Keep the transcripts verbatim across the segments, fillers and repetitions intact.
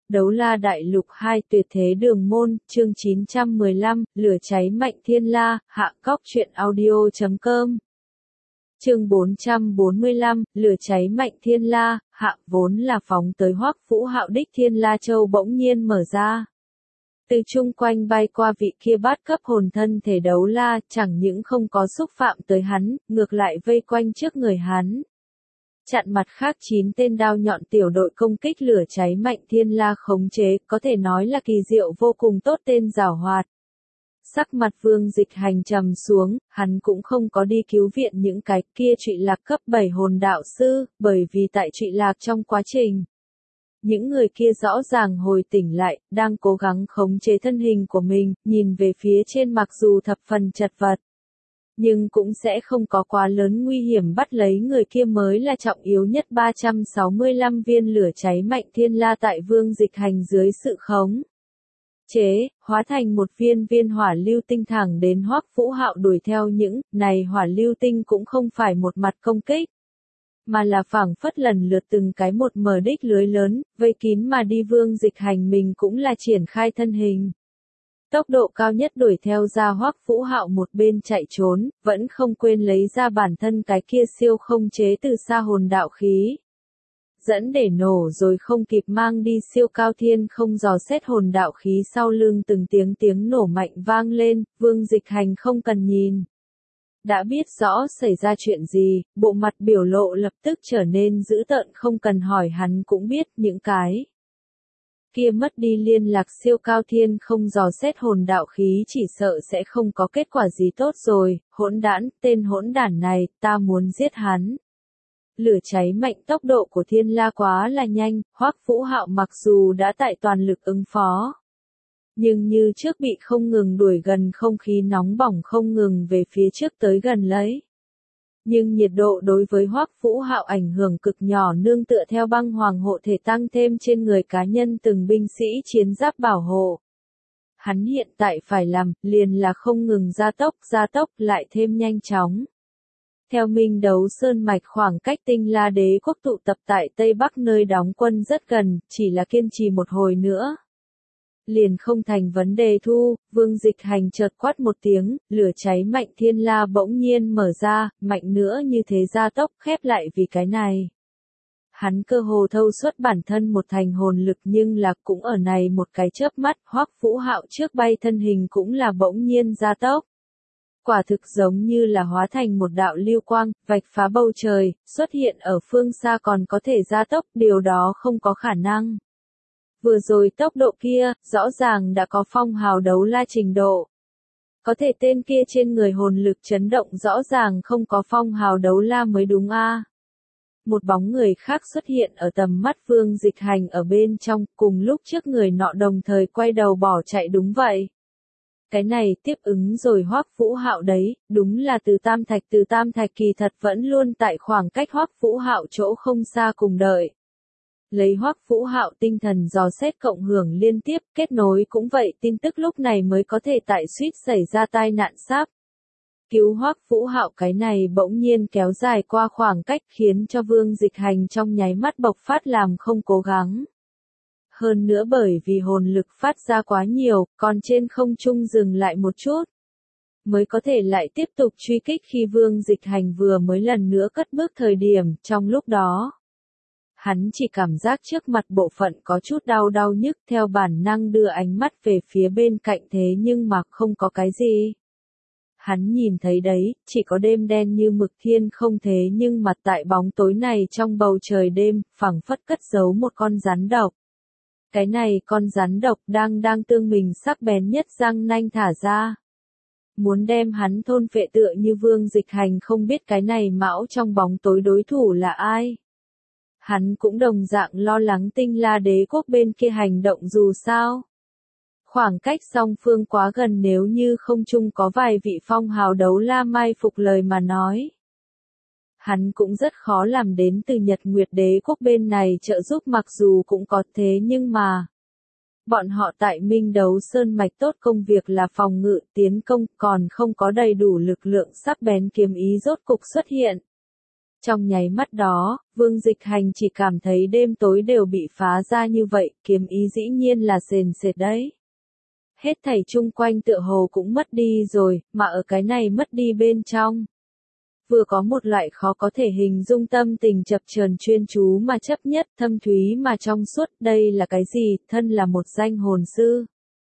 Đấu La Đại Lục hai Tuyệt Thế Đường Môn, chương chín trăm mười lăm, Lửa Cháy Mạnh Thiên La, hạ cóc truyện audio chấm com. Chương bốn trăm bốn mươi lăm, Lửa Cháy Mạnh Thiên La, hạ vốn là phóng tới Hoắc Vũ Hạo đích Thiên La Châu bỗng nhiên mở ra. Từ chung quanh bay qua vị kia bát cấp hồn thân thể Đấu La, chẳng những không có xúc phạm tới hắn, ngược lại vây quanh trước người hắn. Chặn mặt khác chín tên đao nhọn tiểu đội công kích lửa cháy mạnh Thiên La khống chế, có thể nói là kỳ diệu vô cùng tốt tên giảo hoạt. Sắc mặt Vương Dịch Hành trầm xuống, hắn cũng không có đi cứu viện những cái kia trụy lạc cấp bảy hồn đạo sư, bởi vì tại trụy lạc trong quá trình. Những người kia rõ ràng hồi tỉnh lại, đang cố gắng khống chế thân hình của mình, nhìn về phía trên mặc dù thập phần chật vật. Nhưng cũng sẽ không có quá lớn nguy hiểm bắt lấy người kia mới là trọng yếu nhất. Ba trăm sáu mươi lăm viên lửa cháy mạnh Thiên La tại Vương Dịch Hành dưới sự khống chế, hóa thành một viên viên hỏa lưu tinh thẳng đến Hoắc Vũ Hạo đuổi theo. Những này hỏa lưu tinh cũng không phải một mặt công kích, mà là phảng phất lần lượt từng cái một mở đích lưới lớn, vây kín mà đi. Vương Dịch Hành mình cũng là triển khai thân hình. Tốc độ cao nhất đuổi theo ra Hoắc Vũ Hạo một bên chạy trốn, vẫn không quên lấy ra bản thân cái kia siêu không chế từ xa hồn đạo khí. Dẫn để nổ rồi không kịp mang đi siêu cao thiên không dò xét hồn đạo khí sau lưng từng tiếng tiếng nổ mạnh vang lên, Vương Dịch Hành không cần nhìn. Đã biết rõ xảy ra chuyện gì, bộ mặt biểu lộ lập tức trở nên dữ tợn, không cần hỏi hắn cũng biết những cái kia mất đi liên lạc siêu cao thiên không dò xét hồn đạo khí chỉ sợ sẽ không có kết quả gì tốt rồi. Hỗn đản, tên hỗn đản này, ta muốn giết hắn. Lửa cháy mạnh tốc độ của Thiên La quá là nhanh, Hoắc Vũ Hạo mặc dù đã tại toàn lực ứng phó, nhưng như trước bị không ngừng đuổi gần, không khí nóng bỏng không ngừng về phía trước tới gần lấy. Nhưng nhiệt độ đối với Hoắc Vũ Hạo ảnh hưởng cực nhỏ, nương tựa theo băng hoàng hộ thể tăng thêm trên người cá nhân từng binh sĩ chiến giáp bảo hộ. Hắn hiện tại phải làm, liền là không ngừng gia tốc, gia tốc lại thêm nhanh chóng. Theo Minh Đấu Sơn Mạch khoảng cách Tinh La Đế quốc tụ tập tại Tây Bắc nơi đóng quân rất gần, chỉ là kiên trì một hồi nữa liền không thành vấn đề. Thu, Vương Dịch Hành chợt quát một tiếng, lửa cháy mạnh Thiên La bỗng nhiên mở ra, mạnh nữa như thế gia tốc khép lại. Vì cái này, hắn cơ hồ thâu suất bản thân một thành hồn lực, nhưng là cũng ở này một cái chớp mắt, Hoắc Vũ Hạo trước bay thân hình cũng là bỗng nhiên gia tốc. Quả thực giống như là hóa thành một đạo lưu quang, vạch phá bầu trời, xuất hiện ở phương xa. Còn có thể gia tốc, điều đó không có khả năng. Vừa rồi tốc độ kia, rõ ràng đã có phong hào đấu la trình độ. Có thể tên kia trên người hồn lực chấn động rõ ràng không có phong hào đấu la mới đúng a. Một bóng người khác xuất hiện ở tầm mắt Vương Dịch Hành ở bên trong, cùng lúc trước người nọ đồng thời quay đầu bỏ chạy. Đúng vậy. Cái này tiếp ứng rồi Hoắc Vũ Hạo đấy, đúng là Từ Tam Thạch. Từ Tam Thạch kỳ thật vẫn luôn tại khoảng cách Hoắc Vũ Hạo chỗ không xa cùng đợi. Lấy Hoắc Vũ Hạo tinh thần dò xét cộng hưởng liên tiếp, kết nối cũng vậy, tin tức lúc này mới có thể tại suýt xảy ra tai nạn sắp cứu Hoắc Vũ Hạo. Cái này bỗng nhiên kéo dài qua khoảng cách khiến cho Vương Dịch Hành trong nháy mắt bộc phát làm không cố gắng. Hơn nữa bởi vì hồn lực phát ra quá nhiều, còn trên không trung dừng lại một chút, mới có thể lại tiếp tục truy kích. Khi Vương Dịch Hành vừa mới lần nữa cất bước thời điểm, trong lúc đó, hắn chỉ cảm giác trước mặt bộ phận có chút đau đau nhức, theo bản năng đưa ánh mắt về phía bên cạnh, thế nhưng mà không có cái gì. Hắn nhìn thấy đấy, chỉ có đêm đen như mực thiên không, thế nhưng mà tại bóng tối này trong bầu trời đêm, phảng phất cất giấu một con rắn độc. Cái này con rắn độc đang đang tương mình sắc bén nhất răng nanh thả ra, muốn đem hắn thôn phệ. Tựa như Vương Dịch Hành không biết cái này mão trong bóng tối đối thủ là ai. Hắn cũng đồng dạng lo lắng Tinh La Đế quốc bên kia hành động, dù sao khoảng cách song phương quá gần, nếu như không chung có vài vị phong hào đấu la mai phục lời mà nói, hắn cũng rất khó làm đến từ Nhật Nguyệt Đế quốc bên này trợ giúp. Mặc dù cũng có, thế nhưng mà bọn họ tại Minh Đấu Sơn Mạch tốt công việc là phòng ngự, tiến công, còn không có đầy đủ lực lượng sắc bén kiếm ý rốt cục xuất hiện. Trong nháy mắt đó, Vương Dịch Hành chỉ cảm thấy đêm tối đều bị phá ra như vậy, kiếm ý dĩ nhiên là sền sệt đấy. Hết thảy chung quanh tựa hồ cũng mất đi rồi, mà ở cái này mất đi bên trong. Vừa có một loại khó có thể hình dung tâm tình chập chờn chuyên chú mà chấp nhất, thâm thúy mà trong suốt, đây là cái gì, thân là một danh hồn sư.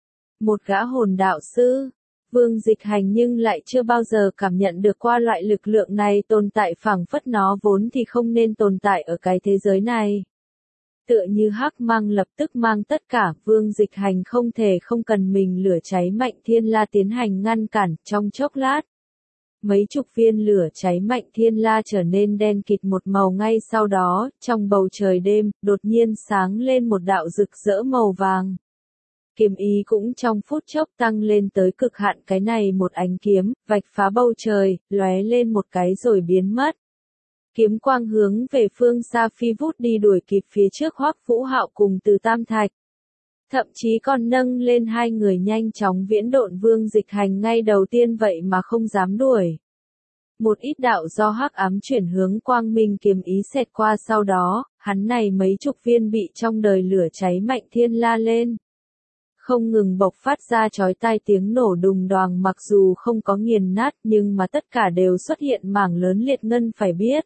Một gã hồn đạo sư. Vương Dịch Hành nhưng lại chưa bao giờ cảm nhận được qua loại lực lượng này tồn tại phảng phất nó vốn thì không nên tồn tại ở cái thế giới này. Tựa như hắc mang lập tức mang tất cả, Vương Dịch Hành không thể không cần mình lửa cháy mạnh thiên la tiến hành ngăn cản, trong chốc lát. Mấy chục viên lửa cháy mạnh thiên la trở nên đen kịt một màu ngay sau đó, trong bầu trời đêm, đột nhiên sáng lên một đạo rực rỡ màu vàng. Kiếm ý cũng trong phút chốc tăng lên tới cực hạn, cái này một ánh kiếm, vạch phá bầu trời, lóe lên một cái rồi biến mất. Kiếm quang hướng về phương xa phi vút đi đuổi kịp phía trước Hoắc Vũ Hạo cùng Từ Tam Thạch. Thậm chí còn nâng lên hai người nhanh chóng viễn độn. Vương Dịch Hành ngay đầu tiên vậy mà không dám đuổi. Một ít đạo do hắc ám chuyển hướng quang minh kiếm ý xẹt qua, sau đó, hắn này mấy chục viên bị trong đời lửa cháy mạnh thiên la lên. Không ngừng bộc phát ra chói tai tiếng nổ đùng đoàng, mặc dù không có nghiền nát nhưng mà tất cả đều xuất hiện mảng lớn liệt ngân. Phải biết,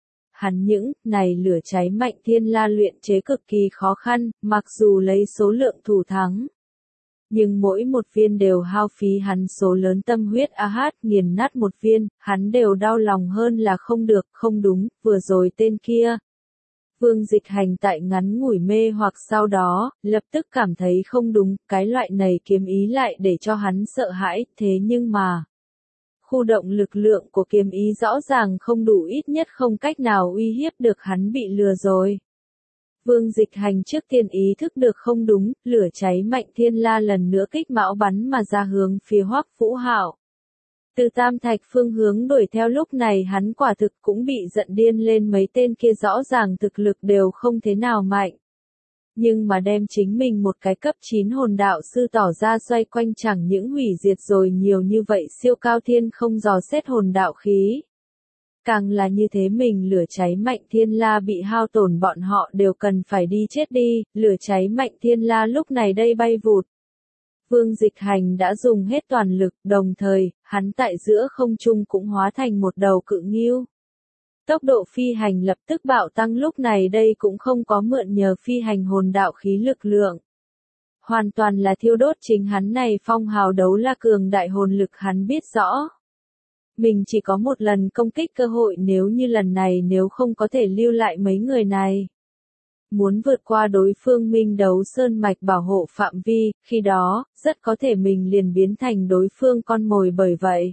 hắn những này lửa cháy mạnh thiên la luyện chế cực kỳ khó khăn, mặc dù lấy số lượng thủ thắng. Nhưng mỗi một viên đều hao phí hắn số lớn tâm huyết, a hát nghiền nát một viên, hắn đều đau lòng hơn là không được. Không đúng, vừa rồi tên kia. Vương Dịch Hành tại ngắn ngủi mê hoặc sau đó, lập tức cảm thấy không đúng, cái loại này kiếm ý lại để cho hắn sợ hãi, thế nhưng mà. Khu động lực lượng của kiếm ý rõ ràng không đủ, ít nhất không cách nào uy hiếp được hắn, bị lừa rồi. Vương Dịch Hành trước tiên ý thức được không đúng, lửa cháy mạnh thiên la lần nữa kích mão bắn mà ra hướng phía Hoắc Vũ Hạo. Từ Tam Thạch phương hướng đuổi theo, lúc này hắn quả thực cũng bị giận điên lên, mấy tên kia rõ ràng thực lực đều không thế nào mạnh. Nhưng mà đem chính mình một cái cấp chín hồn đạo sư tỏ ra xoay quanh, chẳng những hủy diệt rồi nhiều như vậy siêu cao thiên không dò xét hồn đạo khí. Càng là như thế, mình lửa cháy mạnh thiên la bị hao tổn, bọn họ đều cần phải đi chết đi. Lửa cháy mạnh thiên la lúc này đây bay vụt. Vương Dịch Hành đã dùng hết toàn lực, đồng thời, hắn tại giữa không trung cũng hóa thành một đầu cự ngưu. Tốc độ phi hành lập tức bạo tăng, lúc này đây cũng không có mượn nhờ phi hành hồn đạo khí lực lượng. Hoàn toàn là thiêu đốt chính hắn này phong hào đấu la cường đại hồn lực, hắn biết rõ. Mình chỉ có một lần công kích cơ hội, nếu như lần này nếu không có thể lưu lại mấy người này. Muốn vượt qua đối phương Minh Đấu Sơn mạch bảo hộ phạm vi, khi đó, rất có thể mình liền biến thành đối phương con mồi, bởi vậy.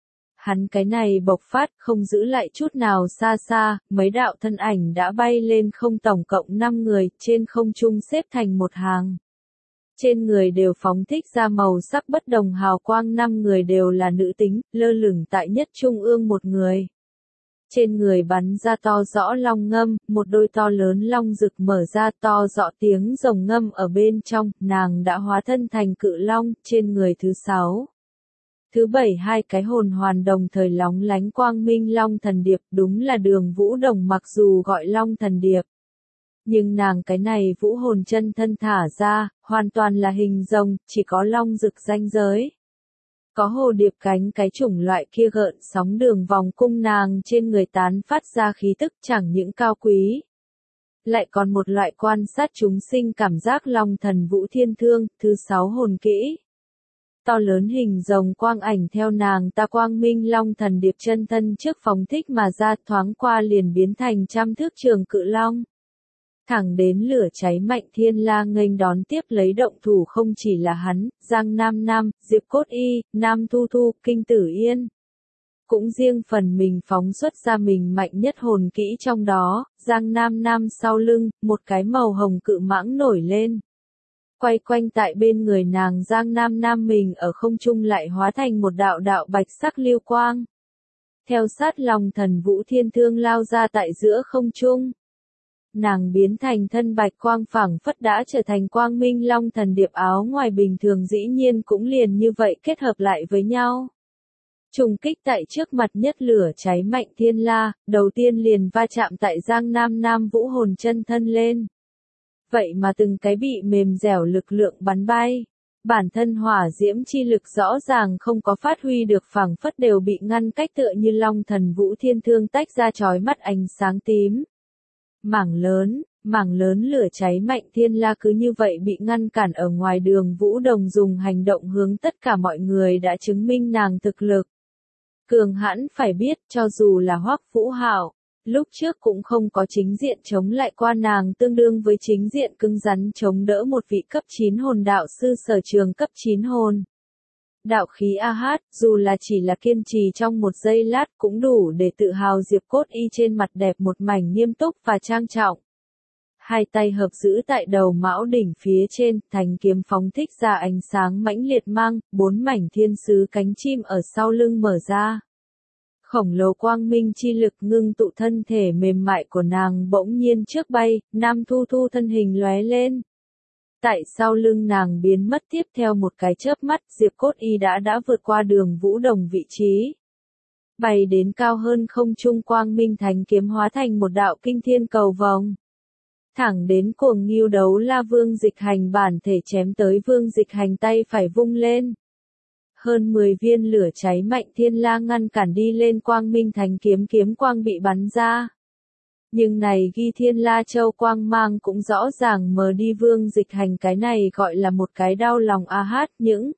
Hắn cái này bộc phát, không giữ lại chút nào, xa xa, mấy đạo thân ảnh đã bay lên không, tổng cộng năm người, trên không trung xếp thành một hàng. Trên người đều phóng thích ra màu sắc bất đồng hào quang, năm người đều là nữ tính, lơ lửng tại nhất trung ương một người. Trên người bắn ra to rõ long ngâm, một đôi to lớn long rực mở ra, to rõ tiếng rồng ngâm ở bên trong, nàng đã hóa thân thành cự long. Trên người thứ sáu, thứ bảy hai cái hồn hoàn đồng thời lóng lánh quang minh long thần điệp, đúng là Đường Vũ Đồng, mặc dù gọi long thần điệp. Nhưng nàng cái này vũ hồn chân thân thả ra, hoàn toàn là hình rồng, chỉ có long rực ranh giới. Có hồ điệp cánh cái chủng loại kia gợn sóng đường vòng cung, nàng trên người tán phát ra khí tức chẳng những cao quý. Lại còn một loại quan sát chúng sinh cảm giác, long thần vũ thiên thương, thứ sáu hồn kỹ. To lớn hình rồng quang ảnh theo nàng ta quang minh long thần điệp chân thân trước phóng thích mà ra, thoáng qua liền biến thành trăm thước trường cự long. Thẳng đến lửa cháy mạnh thiên la nghênh đón, tiếp lấy động thủ không chỉ là hắn, Giang Nam Nam, Diệp Cốt Y, Nam Thu Thu, Kinh Tử Yên. Cũng riêng phần mình phóng xuất ra mình mạnh nhất hồn kỹ, trong đó, Giang Nam Nam sau lưng, một cái màu hồng cự mãng nổi lên. Quay quanh tại bên người nàng, Giang Nam Nam mình ở không trung lại hóa thành một đạo đạo bạch sắc lưu quang. Theo sát long thần vũ thiên thương lao ra tại giữa không trung. Nàng biến thành thân bạch quang, phảng phất đã trở thành quang minh long thần điệp, áo ngoài bình thường dĩ nhiên cũng liền như vậy kết hợp lại với nhau. Trùng kích tại trước mặt nhất lửa cháy mạnh thiên la, đầu tiên liền va chạm tại Giang Nam Nam Vũ hồn chân thân lên. Vậy mà từng cái bị mềm dẻo lực lượng bắn bay. Bản thân hỏa diễm chi lực rõ ràng không có phát huy được, phảng phất đều bị ngăn cách, tựa như long thần vũ thiên thương tách ra chói mắt ánh sáng tím. Mảng lớn, mảng lớn lửa cháy mạnh thiên la cứ như vậy bị ngăn cản ở ngoài đường. Vũ Đồng dùng hành động hướng tất cả mọi người đã chứng minh nàng thực lực cường hãn. Phải biết, cho dù là Hoắc Vũ Hạo, lúc trước cũng không có chính diện chống lại qua nàng, tương đương với chính diện cứng rắn chống đỡ một vị cấp chín hồn đạo sư sở trường cấp chín hồn. Đạo khí a hát, dù là chỉ là kiên trì trong một giây lát cũng đủ để tự hào. Diệp Cốt Y trên mặt đẹp một mảnh nghiêm túc và trang trọng. Hai tay hợp giữ tại đầu mão đỉnh phía trên, thành kiếm phóng thích ra ánh sáng mãnh liệt, mang bốn mảnh thiên sứ cánh chim ở sau lưng mở ra. Khổng lồ quang minh chi lực ngưng tụ, thân thể mềm mại của nàng bỗng nhiên trước bay, Nam Thu Thu thân hình lóe lên. Tại sau lưng nàng biến mất, tiếp theo một cái chớp mắt, Diệp Cốt Y đã đã vượt qua Đường Vũ Đồng vị trí. Bay đến cao hơn không trung, quang minh thánh kiếm hóa thành một đạo kinh thiên cầu vồng. Thẳng đến Cuồng Ngưu Đấu La Vương Dịch Hành bản thể chém tới. Vương Dịch Hành tay phải vung lên. Hơn mười viên lửa cháy mạnh thiên la ngăn cản đi lên quang minh thánh kiếm, kiếm quang bị bắn ra. Nhưng này ghi thiên la châu quang mang cũng rõ ràng mờ đi. Vương Dịch Hành cái này gọi là một cái đau lòng a hát. Những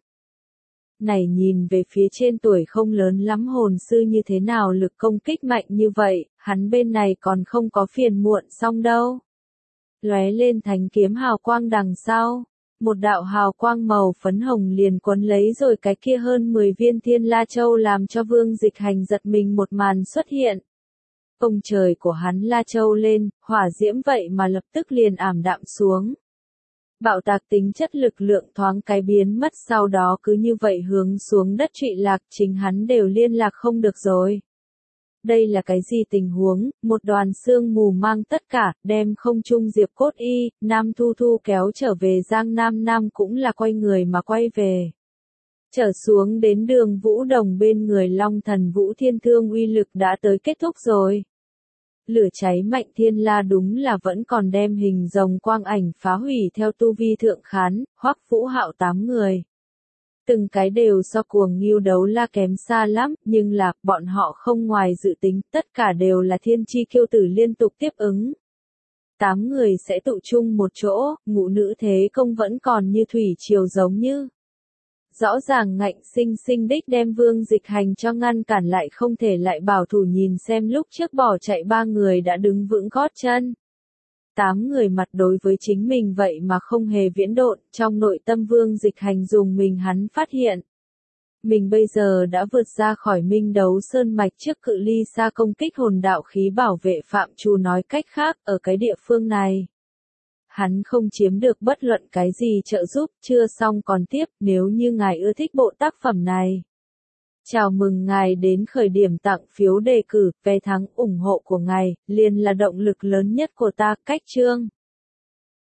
này nhìn về phía trên tuổi không lớn lắm hồn sư như thế nào lực công kích mạnh như vậy, hắn bên này còn không có phiền muộn xong đâu. Lóe lên thánh kiếm hào quang đằng sau. Một đạo hào quang màu phấn hồng liền quấn lấy rồi cái kia hơn mười viên thiên la châu, làm cho Vương Dịch Hành giật mình. Một màn xuất hiện. Ông trời của hắn la châu lên, hỏa diễm vậy mà lập tức liền ảm đạm xuống. Bạo tạc tính chất lực lượng thoáng cái biến mất, sau đó cứ như vậy hướng xuống đất trụy lạc, chính hắn đều liên lạc không được rồi. Đây là cái gì tình huống? Một đoàn sương mù mang tất cả, đem không trung Diệp Cốt Y, Nam Thu Thu kéo trở về. Giang Nam Nam cũng là quay người mà quay về. Trở xuống đến Đường Vũ Đồng bên người, Long Thần Vũ Thiên Thương uy lực đã tới kết thúc rồi. Lửa cháy mạnh thiên la đúng là vẫn còn đem hình rồng quang ảnh phá hủy. Theo tu vi thượng khán, Hoắc Vũ Hạo tám người. Từng cái đều so Cuồng Ngưu Đấu La kém xa lắm, nhưng là, bọn họ không ngoài dự tính, tất cả đều là thiên chi kiêu tử liên tục tiếp ứng. Tám người sẽ tụ chung một chỗ, ngũ nữ thế công vẫn còn như thủy triều giống như. Rõ ràng ngạnh sinh sinh đích đem Vương Dịch Hành cho ngăn cản lại, không thể lại bảo thủ. Nhìn xem lúc trước bỏ chạy ba người đã đứng vững gót chân. Tám người mặt đối với chính mình vậy mà không hề viễn độn, trong nội tâm Vương Dịch Hành dùng mình, hắn phát hiện. Mình bây giờ đã vượt ra khỏi Minh Đấu Sơn Mạch, trước cự ly xa công kích hồn đạo khí bảo vệ phạm trù. Nói cách khác, ở cái địa phương này, hắn không chiếm được bất luận cái gì trợ giúp. Chưa xong còn tiếp, nếu như ngài ưa thích bộ tác phẩm này. Chào mừng ngài đến khởi điểm tặng phiếu đề cử, vé thắng ủng hộ của ngài, liền là động lực lớn nhất của ta. Cách chương